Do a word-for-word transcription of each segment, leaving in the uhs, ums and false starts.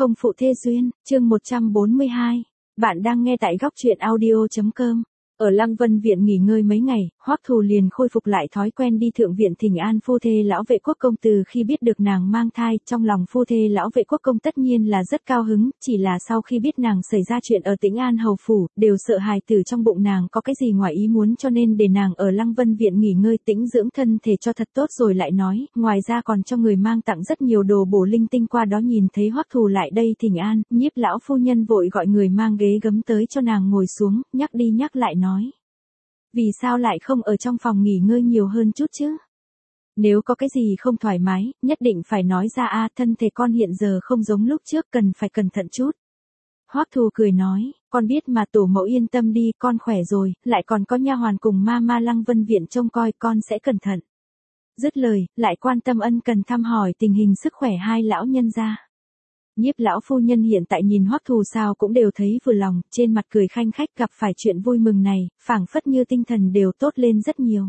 Không phụ thê duyên, chương một trăm bốn mươi hai. Bạn đang nghe tại góc truyện audio chấm com. Ở Lăng Vân Viện nghỉ ngơi mấy ngày, Hoắc Thù liền khôi phục lại thói quen đi thượng viện thỉnh an phu thê lão vệ quốc công. Từ khi biết được nàng mang thai, trong lòng phu thê lão vệ quốc công tất nhiên là rất cao hứng, chỉ là sau khi biết nàng xảy ra chuyện ở Tĩnh An hầu phủ, đều sợ hài tử trong bụng nàng có cái gì ngoài ý muốn, cho nên để nàng ở Lăng Vân Viện nghỉ ngơi tĩnh dưỡng thân thể cho thật tốt rồi lại nói, ngoài ra còn cho người mang tặng rất nhiều đồ bổ linh tinh. Qua đó nhìn thấy Hoắc Thù lại đây thỉnh an, Nhiếp lão phu nhân vội gọi người mang ghế gấm tới cho nàng ngồi xuống, nhắc đi nhắc lại nói: vì sao lại không ở trong phòng nghỉ ngơi nhiều hơn chút chứ? Nếu có cái gì không thoải mái, nhất định phải nói ra a, thân thể con hiện giờ không giống lúc trước, cần phải cẩn thận chút. Hoắc Thù cười nói, con biết mà, tổ mẫu yên tâm đi, con khỏe rồi, lại còn có nha hoàn cùng ma ma Lăng Vân Viện trông coi, con sẽ cẩn thận. Dứt lời, lại quan tâm ân cần thăm hỏi tình hình sức khỏe hai lão nhân gia. Nhiếp lão phu nhân hiện tại nhìn Hoắc Thù sao cũng đều thấy vừa lòng, trên mặt cười khanh khách, gặp phải chuyện vui mừng này, phảng phất như tinh thần đều tốt lên rất nhiều.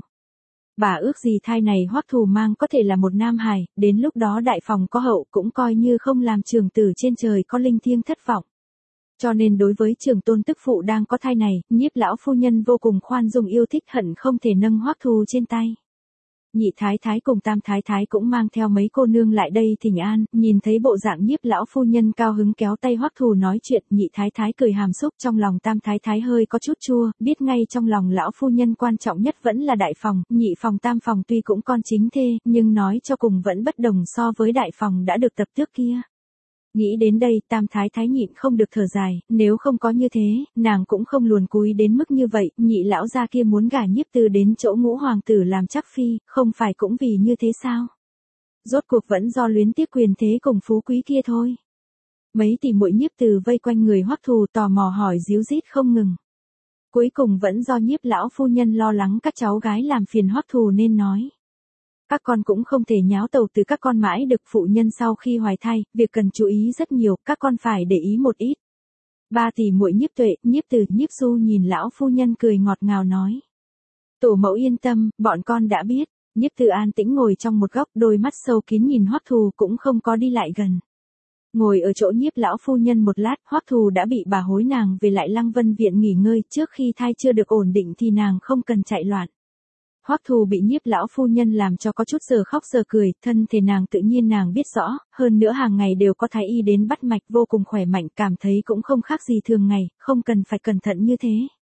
Bà ước gì thai này Hoắc Thù mang có thể là một nam hài, đến lúc đó đại phòng có hậu cũng coi như không làm trường tử trên trời có linh thiêng thất vọng. Cho nên đối với trưởng tôn tức phụ đang có thai này, Nhiếp lão phu nhân vô cùng khoan dung yêu thích, hận không thể nâng Hoắc Thù trên tay. Nhị thái thái cùng tam thái thái cũng mang theo mấy cô nương lại đây thỉnh an, nhìn thấy bộ dạng Nhiếp lão phu nhân cao hứng kéo tay Hoắc Thù nói chuyện, nhị thái thái cười hàm xúc, trong lòng tam thái thái hơi có chút chua, biết ngay trong lòng lão phu nhân quan trọng nhất vẫn là đại phòng, nhị phòng tam phòng tuy cũng con chính thê, nhưng nói cho cùng vẫn bất đồng so với đại phòng đã được tập tước kia. Nghĩ đến đây, tam thái thái nhịn không được thở dài, nếu không có như thế, nàng cũng không luồn cúi đến mức như vậy, nhị lão gia kia muốn gả Nhiếp Từ đến chỗ ngũ hoàng tử làm chắc phi, không phải cũng vì như thế sao? Rốt cuộc vẫn do luyến tiếc quyền thế cùng phú quý kia thôi. Mấy tỷ muội Nhiếp Từ vây quanh người Hoắc Thù tò mò hỏi díu dít không ngừng. Cuối cùng vẫn do Nhiếp lão phu nhân lo lắng các cháu gái làm phiền Hoắc Thù nên nói: các con cũng không thể nháo tàu từ các con mãi được, phụ nhân sau khi hoài thai, việc cần chú ý rất nhiều, các con phải để ý một ít. Ba tỷ muội Nhiếp Tuệ, Nhiếp Từ, Nhiếp Du nhìn lão phu nhân cười ngọt ngào nói: tổ mẫu yên tâm, bọn con đã biết. Nhiếp Từ an tĩnh ngồi trong một góc, đôi mắt sâu kín nhìn Hoắc Thù, cũng không có đi lại gần. Ngồi ở chỗ Nhiếp lão phu nhân một lát, Hoắc Thù đã bị bà hối nàng về lại Lăng Vân Viện nghỉ ngơi, trước khi thai chưa được ổn định thì nàng không cần chạy loạn. Hoắc Thù bị Nhiếp lão phu nhân làm cho có chút giờ khóc giờ cười, thân thể nàng tự nhiên nàng biết rõ, hơn nữa hàng ngày đều có thái y đến bắt mạch, vô cùng khỏe mạnh, cảm thấy cũng không khác gì thường ngày, không cần phải cẩn thận như thế.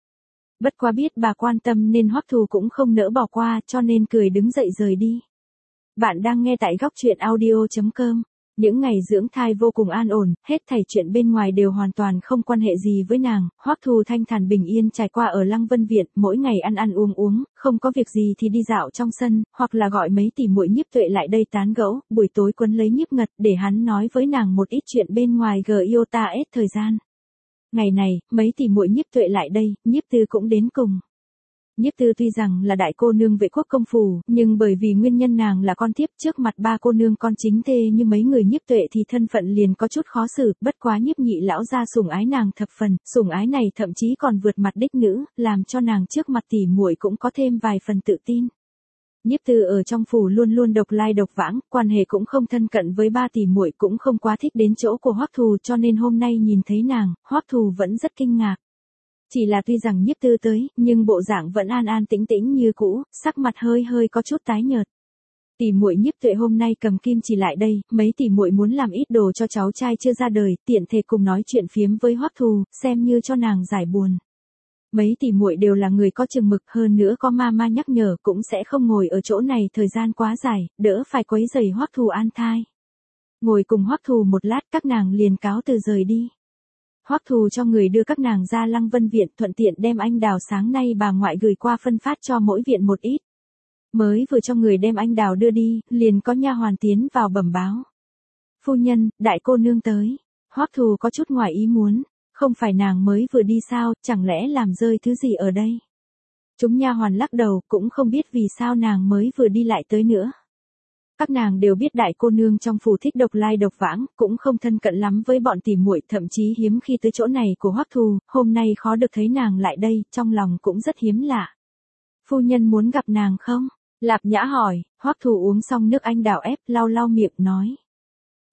Bất quá biết bà quan tâm nên Hoắc Thù cũng không nỡ bỏ qua, cho nên cười đứng dậy rời đi. Bạn đang nghe tại góc truyện audio chấm com. Những ngày dưỡng thai vô cùng an ổn, hết thảy chuyện bên ngoài đều hoàn toàn không quan hệ gì với nàng, Hoắc Thù thanh thản bình yên trải qua ở Lăng Vân Viện, mỗi ngày ăn ăn uống uống, không có việc gì thì đi dạo trong sân, hoặc là gọi mấy tỷ muội Nhiếp Tuệ lại đây tán gẫu, buổi tối quấn lấy Nhiếp Ngật để hắn nói với nàng một ít chuyện bên ngoài gi o ta ét thời gian. Ngày này, mấy tỷ muội Nhiếp Tuệ lại đây, Nhiếp Từ cũng đến cùng. Nhiếp Từ tuy rằng là đại cô nương vệ quốc công phủ, nhưng bởi vì nguyên nhân nàng là con thiếp, trước mặt ba cô nương con chính thê như mấy người Nhiếp Tuệ thì thân phận liền có chút khó xử, bất quá Nhiếp nhị lão gia sủng ái nàng thập phần, sủng ái này thậm chí còn vượt mặt đích nữ, làm cho nàng trước mặt tỷ muội cũng có thêm vài phần tự tin. Nhiếp Từ ở trong phủ luôn luôn độc lai độc vãng, quan hệ cũng không thân cận với ba tỷ muội, cũng không quá thích đến chỗ của Hoắc Thù, cho nên hôm nay nhìn thấy nàng, Hoắc Thù vẫn rất kinh ngạc. Chỉ là tuy rằng Nhiếp Từ tới, nhưng bộ dạng vẫn an an tĩnh tĩnh như cũ, sắc mặt hơi hơi có chút tái nhợt. Tỷ muội Nhiếp Tuệ hôm nay cầm kim chỉ lại đây, mấy tỷ muội muốn làm ít đồ cho cháu trai chưa ra đời, tiện thể cùng nói chuyện phiếm với Hoắc Thù, xem như cho nàng giải buồn. Mấy tỷ muội đều là người có chừng mực, hơn nữa có ma ma nhắc nhở, cũng sẽ không ngồi ở chỗ này thời gian quá dài, đỡ phải quấy rầy Hoắc Thù an thai. Ngồi cùng Hoắc Thù một lát, các nàng liền cáo từ rời đi. Hoắc Thù cho người đưa các nàng ra Lăng Vân Viện, thuận tiện đem anh đào sáng nay bà ngoại gửi qua phân phát cho mỗi viện một ít. Mới vừa cho người đem anh đào đưa đi, liền có nha hoàn tiến vào bẩm báo: phu nhân, đại cô nương tới. Hoắc Thù có chút ngoài ý muốn, không phải nàng mới vừa đi sao, chẳng lẽ làm rơi thứ gì ở đây? Chúng nha hoàn lắc đầu, cũng không biết vì sao nàng mới vừa đi lại tới nữa. Các nàng đều biết đại cô nương trong phủ thích độc lai độc vãng, cũng không thân cận lắm với bọn tỷ muội, thậm chí hiếm khi tới chỗ này của Hoắc Thù, hôm nay khó được thấy nàng lại đây, trong lòng cũng rất hiếm lạ. Phu nhân muốn gặp nàng không? Lạp Nhã hỏi. Hoắc Thù uống xong nước anh đào ép, lau lau miệng nói: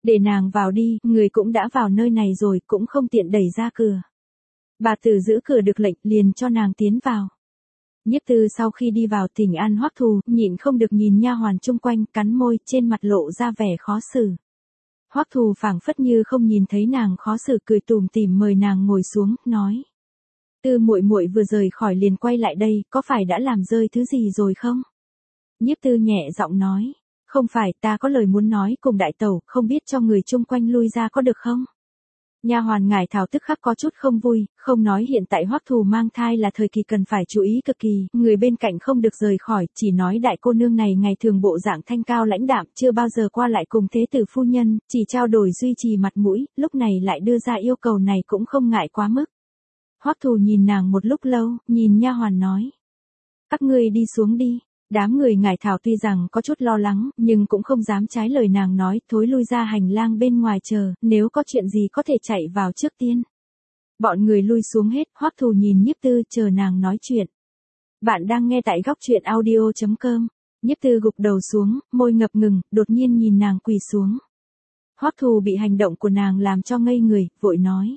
Để nàng vào đi, người cũng đã vào nơi này rồi, cũng không tiện đẩy ra cửa. Bà Tử giữ cửa được lệnh, liền cho nàng tiến vào. Nhiếp Tư sau khi đi vào thỉnh an Hoắc Thù, nhịn không được nhìn nha hoàn chung quanh, cắn môi, trên mặt lộ ra vẻ khó xử. Hoắc Thù phảng phất như không nhìn thấy nàng khó xử, cười tủm tỉm mời nàng ngồi xuống, nói: Tư muội muội vừa rời khỏi liền quay lại đây, có phải đã làm rơi thứ gì rồi không? Nhiếp Tư nhẹ giọng nói: Không phải, ta có lời muốn nói cùng đại tẩu, không biết cho người chung quanh lui ra có được không? Nha hoàn Ngải Thảo tức khắc có chút không vui, không nói hiện tại Hoắc Thù mang thai là thời kỳ cần phải chú ý cực kỳ, người bên cạnh không được rời khỏi, chỉ nói đại cô nương này ngày thường bộ dạng thanh cao lãnh đạm, chưa bao giờ qua lại cùng thế tử phu nhân, chỉ trao đổi duy trì mặt mũi, lúc này lại đưa ra yêu cầu này cũng không ngại quá mức. Hoắc Thù nhìn nàng một lúc lâu, nhìn nha hoàn nói: Các ngươi đi xuống đi. Đám người Ngải Thảo tuy rằng có chút lo lắng, nhưng cũng không dám trái lời nàng nói, thối lui ra hành lang bên ngoài chờ, nếu có chuyện gì có thể chạy vào trước tiên. Bọn người lui xuống hết, Hoắc Thù nhìn Nhiếp Tư chờ nàng nói chuyện. Bạn đang nghe tại góc truyện audio chấm com. Nhiếp Tư gục đầu xuống, môi ngập ngừng, đột nhiên nhìn nàng quỳ xuống. Hoắc Thù bị hành động của nàng làm cho ngây người, vội nói: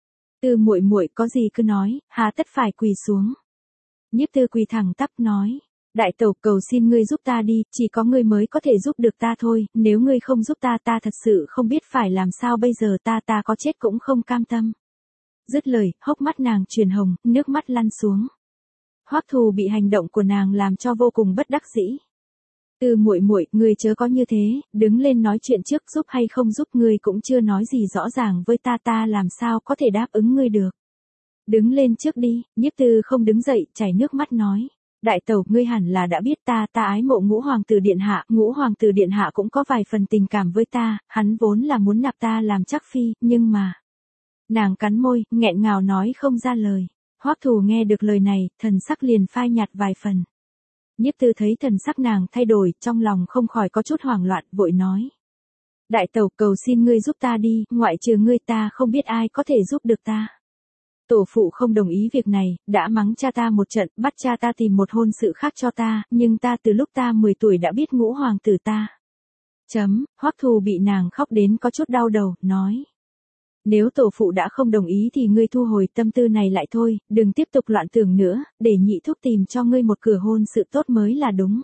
Tư muội muội có gì cứ nói, hà tất phải quỳ xuống. Nhiếp Tư quỳ thẳng tắp nói: Đại tẩu cầu xin ngươi giúp ta đi, chỉ có ngươi mới có thể giúp được ta thôi, nếu ngươi không giúp ta ta thật sự không biết phải làm sao bây giờ, ta ta có chết cũng không cam tâm. Dứt lời, hốc mắt nàng chuyển hồng, nước mắt lăn xuống. Hoắc Thù bị hành động của nàng làm cho vô cùng bất đắc dĩ. Tư muội muội, ngươi chớ có như thế, đứng lên nói chuyện trước, giúp hay không giúp ngươi cũng chưa nói gì rõ ràng với ta, ta làm sao có thể đáp ứng ngươi được. Đứng lên trước đi. Nhiếp Tư không đứng dậy, chảy nước mắt nói: Đại tẩu, ngươi hẳn là đã biết ta, ta ái mộ Ngũ hoàng tử điện hạ, Ngũ hoàng tử điện hạ cũng có vài phần tình cảm với ta, hắn vốn là muốn nạp ta làm trắc phi, nhưng mà... Nàng cắn môi, nghẹn ngào nói không ra lời. Hoắc Thù nghe được lời này, thần sắc liền phai nhạt vài phần. Nhiếp Tư thấy thần sắc nàng thay đổi, trong lòng không khỏi có chút hoảng loạn, vội nói: Đại tẩu, cầu xin ngươi giúp ta đi, ngoại trừ ngươi ta không biết ai có thể giúp được ta. Tổ phụ không đồng ý việc này, đã mắng cha ta một trận, bắt cha ta tìm một hôn sự khác cho ta, nhưng ta từ lúc ta mười tuổi đã biết Ngũ hoàng tử ta. Chấm, Hoắc Thù bị nàng khóc đến có chút đau đầu, nói: Nếu tổ phụ đã không đồng ý thì ngươi thu hồi tâm tư này lại thôi, đừng tiếp tục loạn tưởng nữa, để nhị thúc tìm cho ngươi một cửa hôn sự tốt mới là đúng.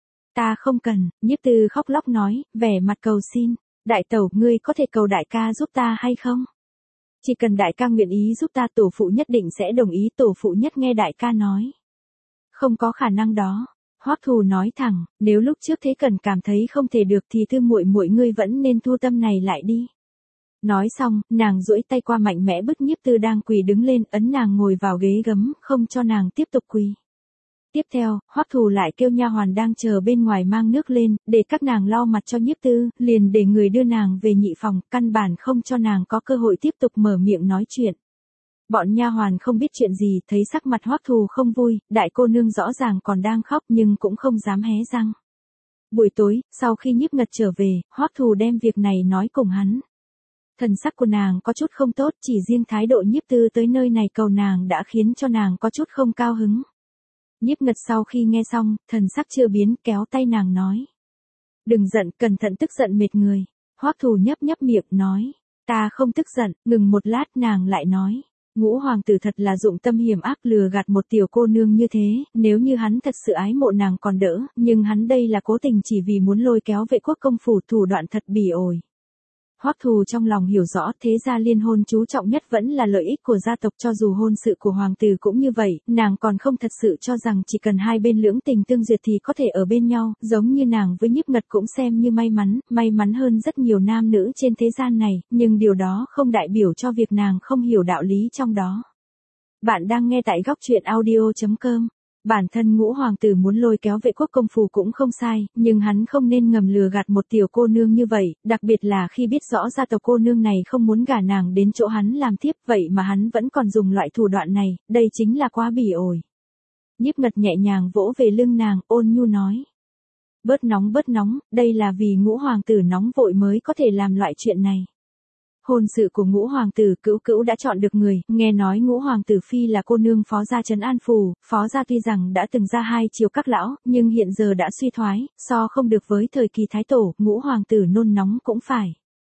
Ta không cần. Nhiếp Tư khóc lóc nói, vẻ mặt cầu xin: Đại tẩu, ngươi có thể cầu đại ca giúp ta hay không? Chỉ cần đại ca nguyện ý giúp ta, tổ phụ nhất định sẽ đồng ý, tổ phụ nhất nghe đại ca nói. Không có khả năng đó. Hoắc Thù nói thẳng, nếu lúc trước Thế Cẩn cảm thấy không thể được thì Tư muội muội ngươi vẫn nên thu tâm này lại đi. Nói xong, nàng duỗi tay qua mạnh mẽ bứt Nhiếp Tư đang quỳ đứng lên, ấn nàng ngồi vào ghế gấm, không cho nàng tiếp tục quỳ. Tiếp theo, Hoắc Thù lại kêu nha hoàn đang chờ bên ngoài mang nước lên, để các nàng lau mặt cho Nhiếp Tư, liền để người đưa nàng về nhị phòng, căn bản không cho nàng có cơ hội tiếp tục mở miệng nói chuyện. Bọn nha hoàn không biết chuyện gì, thấy sắc mặt Hoắc Thù không vui, đại cô nương rõ ràng còn đang khóc nhưng cũng không dám hé răng. Buổi tối, sau khi Nhiếp Ngật trở về, Hoắc Thù đem việc này nói cùng hắn. Thần sắc của nàng có chút không tốt, chỉ riêng thái độ Nhiếp Tư tới nơi này cầu nàng đã khiến cho nàng có chút không cao hứng. Nhiếp Ngật sau khi nghe xong, thần sắc chưa biến, kéo tay nàng nói: Đừng giận, cẩn thận tức giận mệt người. Hoắc Thù nhấp nhấp miệng nói: Ta không tức giận. Ngừng một lát nàng lại nói: Ngũ hoàng tử thật là dụng tâm hiểm ác, lừa gạt một tiểu cô nương như thế, nếu như hắn thật sự ái mộ nàng còn đỡ, nhưng hắn đây là cố tình chỉ vì muốn lôi kéo Vệ Quốc công phủ, thủ đoạn thật bỉ ổi. Hoắc Thù trong lòng hiểu rõ, thế gia liên hôn chú trọng nhất vẫn là lợi ích của gia tộc, cho dù hôn sự của hoàng tử cũng như vậy, nàng còn không thật sự cho rằng chỉ cần hai bên lưỡng tình tương duyệt thì có thể ở bên nhau, giống như nàng với Nhiếp Ngật cũng xem như may mắn, may mắn hơn rất nhiều nam nữ trên thế gian này, nhưng điều đó không đại biểu cho việc nàng không hiểu đạo lý trong đó. Bạn đang nghe tại góc truyện audio chấm com. Bản thân Ngũ hoàng tử muốn lôi kéo Vệ Quốc công phủ cũng không sai, nhưng hắn không nên ngầm lừa gạt một tiểu cô nương như vậy, đặc biệt là khi biết rõ gia tộc cô nương này không muốn gả nàng đến chỗ hắn làm thiếp, vậy mà hắn vẫn còn dùng loại thủ đoạn này, đây chính là quá bỉ ổi. Nhiếp Ngật nhẹ nhàng vỗ về lưng nàng, ôn nhu nói: Bớt nóng bớt nóng, đây là vì Ngũ hoàng tử nóng vội mới có thể làm loại chuyện này. Hôn sự của Ngũ hoàng tử, Cữu Cữu đã chọn được người, nghe nói Ngũ hoàng tử phi là cô nương Phó gia trấn An phủ, Phó gia tuy rằng đã từng ra hai chiều các lão, nhưng hiện giờ đã suy thoái, so không được với thời kỳ thái tổ, Ngũ hoàng tử nôn nóng cũng phải.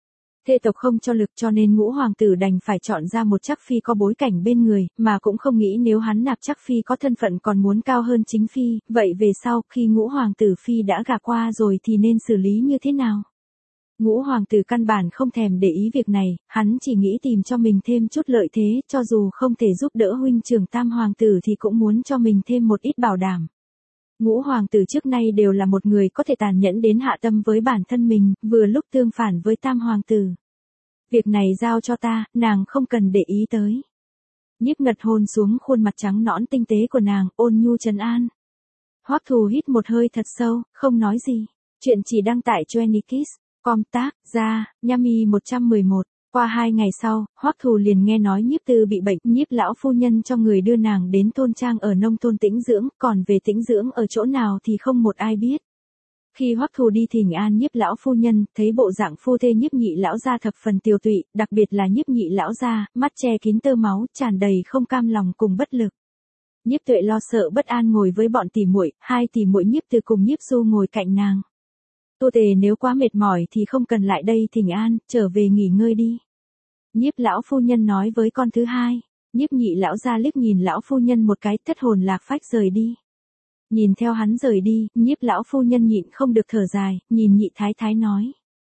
Thê tộc không cho lực cho nên ngũ hoàng tử đành phải chọn ra một chắc phi có bối cảnh bên người, mà cũng không nghĩ nếu hắn nạp chắc phi có thân phận còn muốn cao hơn chính phi, vậy về sau khi ngũ hoàng tử phi đã gả qua rồi thì nên xử lý như thế nào? Ngũ hoàng tử căn bản không thèm để ý việc này, hắn chỉ nghĩ tìm cho mình thêm chút lợi thế, cho dù không thể giúp đỡ huynh trưởng tam hoàng tử thì cũng muốn cho mình thêm một ít bảo đảm. Ngũ hoàng tử trước nay đều là một người có thể tàn nhẫn đến hạ tâm với bản thân mình, vừa lúc tương phản với tam hoàng tử. Việc này giao cho ta, nàng không cần để ý tới. Nhiếp Ngật hôn xuống khuôn mặt trắng nõn tinh tế của nàng, ôn nhu trấn an. Hoắc Thù hít một hơi thật sâu, không nói gì. Chuyện chỉ đăng tải cho Anykiss. Com tác, ra, Yami một trăm mười một. Qua hai ngày sau, Hoắc Thù liền nghe nói Nhiếp Tư bị bệnh, Nhiếp lão phu nhân cho người đưa nàng đến thôn trang ở nông thôn tĩnh dưỡng, còn về tĩnh dưỡng ở chỗ nào thì không một ai biết. Khi Hoắc Thù đi thỉnh an Nhiếp lão phu nhân, thấy bộ dạng phu thê Nhiếp Nhị lão gia thập phần tiều tụy, đặc biệt là Nhiếp Nhị lão gia, mắt che kín tơ máu, tràn đầy không cam lòng cùng bất lực. Nhiếp Tuệ lo sợ bất an ngồi với bọn tỷ muội, hai tỷ muội Nhiếp Tư cùng Nhiếp Du ngồi cạnh nàng. Tô Tề nếu quá mệt mỏi thì không cần lại đây thỉnh an, trở về nghỉ ngơi đi. Nhiếp lão phu nhân nói với con thứ hai. Nhiếp Nhị lão gia liếc nhìn lão phu nhân một cái, thất hồn lạc phách rời đi. Nhìn theo hắn rời đi, Nhiếp lão phu nhân nhịn không được thở dài, nhìn Nhị thái thái nói.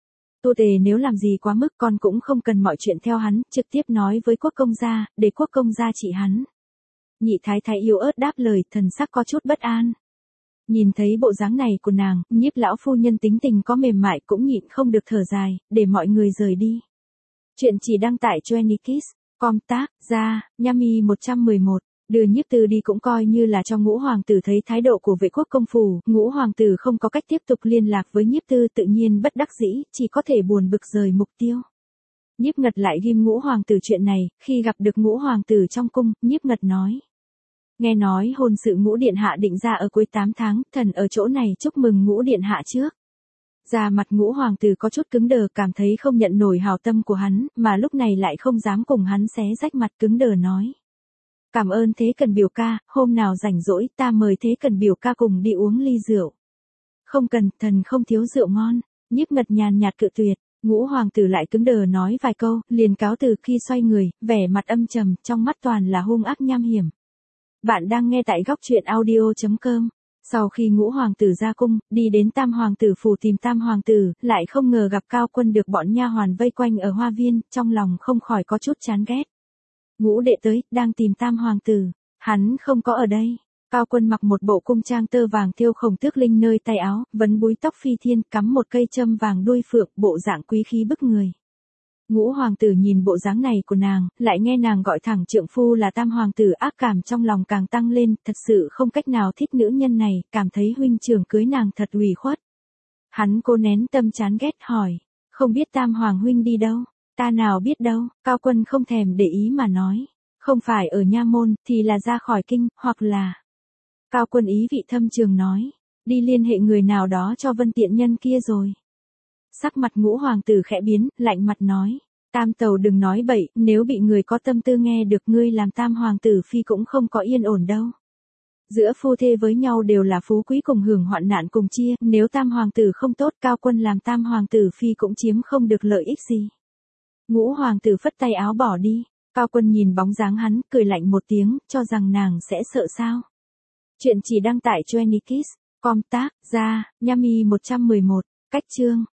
Tô Tề nếu làm gì quá mức con cũng không cần mọi chuyện theo hắn, trực tiếp nói với quốc công gia, để quốc công gia trị hắn. Nhị thái thái yếu ớt đáp lời, thần sắc có chút bất an. Nhìn thấy bộ dáng này của nàng, Nhiếp lão phu nhân tính tình có mềm mại cũng nhịn không được thở dài, để mọi người rời đi. Chuyện chỉ đăng tải cho Anykiss. Com tác, ra, Yami một trăm mười một. Đưa Nhiếp Tư đi cũng coi như là cho ngũ hoàng tử thấy thái độ của vệ quốc công phủ, ngũ hoàng tử không có cách tiếp tục liên lạc với Nhiếp Tư tự nhiên bất đắc dĩ, chỉ có thể buồn bực rời mục tiêu. Nhiếp Ngật lại ghim ngũ hoàng tử chuyện này, khi gặp được ngũ hoàng tử trong cung, Nhiếp Ngật nói. Nghe nói hôn sự ngũ điện hạ định ra ở cuối tám tháng, thần ở chỗ này chúc mừng ngũ điện hạ trước. Da mặt ngũ hoàng tử có chút cứng đờ, cảm thấy không nhận nổi hào tâm của hắn, mà lúc này lại không dám cùng hắn xé rách mặt, cứng đờ nói. Cảm ơn Thế Cần biểu ca, hôm nào rảnh rỗi ta mời Thế Cần biểu ca cùng đi uống ly rượu. Không cần, thần không thiếu rượu ngon. Nhiếp Ngật nhàn nhạt cự tuyệt. Ngũ hoàng tử lại cứng đờ nói vài câu, liền cáo từ. Khi xoay người, vẻ mặt âm trầm, trong mắt toàn là hung ác nham hiểm. Bạn đang nghe tại góc truyện audio chấm com. Sau khi ngũ hoàng tử ra cung, đi đến tam hoàng tử phủ tìm tam hoàng tử, lại không ngờ gặp Cao Quân được bọn nha hoàn vây quanh ở hoa viên, trong lòng không khỏi có chút chán ghét. Ngũ đệ tới, đang tìm tam hoàng tử, hắn không có ở đây. Cao Quân mặc một bộ cung trang tơ vàng thêu khổng tước linh nơi tay áo, vấn búi tóc phi thiên, cắm một cây châm vàng đuôi phượng, bộ dạng quý khí bức người. Ngũ hoàng tử nhìn bộ dáng này của nàng, lại nghe nàng gọi thẳng trượng phu là tam hoàng tử, ác cảm trong lòng càng tăng lên, thật sự không cách nào thích nữ nhân này, cảm thấy huynh trưởng cưới nàng thật ủy khuất. Hắn cố nén tâm chán ghét hỏi, không biết tam hoàng huynh đi đâu, ta nào biết đâu. Cao Quân không thèm để ý mà nói, không phải ở nha môn, thì là ra khỏi kinh, hoặc là... Cao Quân ý vị thâm trường nói, đi liên hệ người nào đó cho Vân tiện nhân kia rồi. Sắc mặt ngũ hoàng tử khẽ biến, lạnh mặt nói, tam tàu đừng nói bậy, nếu bị người có tâm tư nghe được ngươi làm tam hoàng tử phi cũng không có yên ổn đâu. Giữa phu thê với nhau đều là phú quý cùng hưởng hoạn nạn cùng chia, nếu tam hoàng tử không tốt, Cao Quân làm tam hoàng tử phi cũng chiếm không được lợi ích gì. Ngũ hoàng tử phất tay áo bỏ đi, Cao Quân nhìn bóng dáng hắn, cười lạnh một tiếng, cho rằng nàng sẽ sợ sao. Chuyện chỉ đăng tải cho Anykiss. Com tác, ra, Yami một trăm mười một. Cách chương